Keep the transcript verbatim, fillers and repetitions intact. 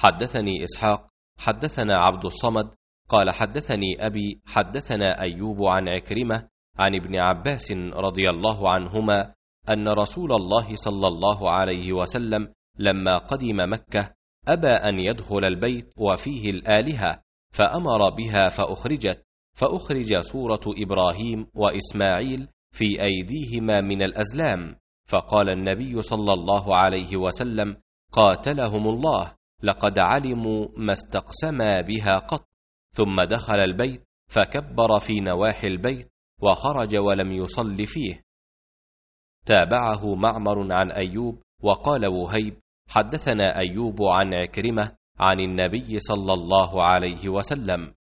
حدثني إسحاق حدثنا عبد الصمد قال حدثني أبي حدثنا أيوب عن عكرمة عن ابن عباس رضي الله عنهما أن رسول الله صلى الله عليه وسلم لما قدم مكة أبى أن يدخل البيت وفيه الآلهة، فأمر بها فأخرجت، فأخرج صورة إبراهيم وإسماعيل في أيديهما من الأزلام، فقال النبي صلى الله عليه وسلم: قاتلهم الله، لقد علموا ما استقسما بها قط. ثم دخل البيت فكبر في نواحي البيت وخرج ولم يصل فيه. تابعه معمر عن أيوب وقال وهيب: حدثنا أيوب عن عكرمة عن النبي صلى الله عليه وسلم